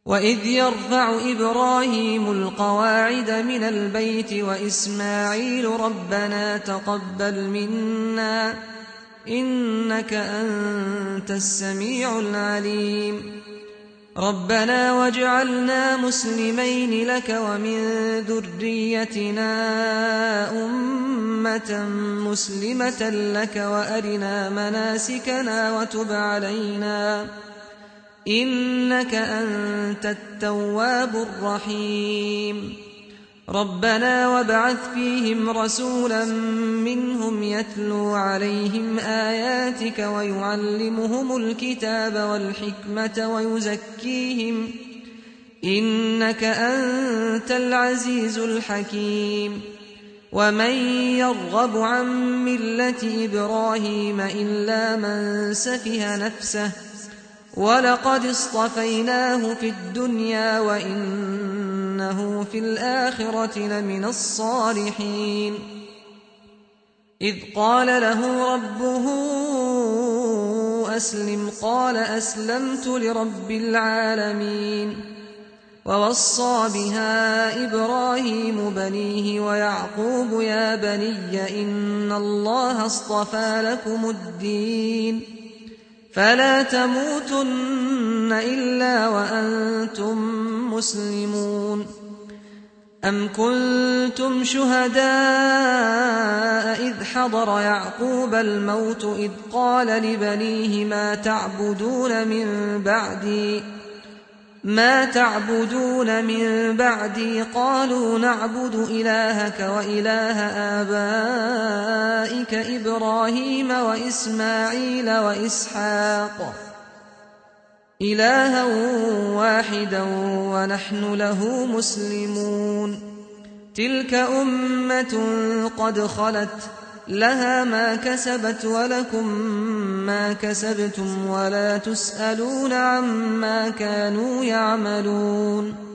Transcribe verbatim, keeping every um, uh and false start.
وإذ يرفع إبراهيم القواعد من البيت وإسماعيل ربنا تقبل منا إنك أنت السميع العليم ربنا واجعلنا مسلمين لك ومن ذريتنا أمة مسلمة لك وأرنا مناسكنا وتب علينا إنك أنت التواب الرحيم ربنا وابعث فيهم رسولا منهم يتلو عليهم آياتك ويعلمهم الكتاب والحكمة ويزكيهم إنك أنت العزيز الحكيم ومن يرغب عن ملة إبراهيم إلا من سفه نفسه ولقد اصطفيناه في الدنيا وإنه في الآخرة لمن الصالحين إذ قال له ربه أسلم قال أسلمت لرب العالمين ووصى بها إبراهيم بنيه ويعقوب يا بني إن الله اصطفى لكم الدين فلا تموتن إلا وأنتم مسلمون أم كنتم شهداء إذ حضر يعقوب الموت إذ قال لبنيه ما تعبدون من بعدي ما تعبدون من بعدي قالوا نعبد إلهك وإله آبائك إبراهيم وإسماعيل وإسحاق إلها واحدا ونحن له مسلمون تلك أمة قد خلت لها ما كسبت ولكم ما كسبتم ولا تسألون عما كانوا يعملون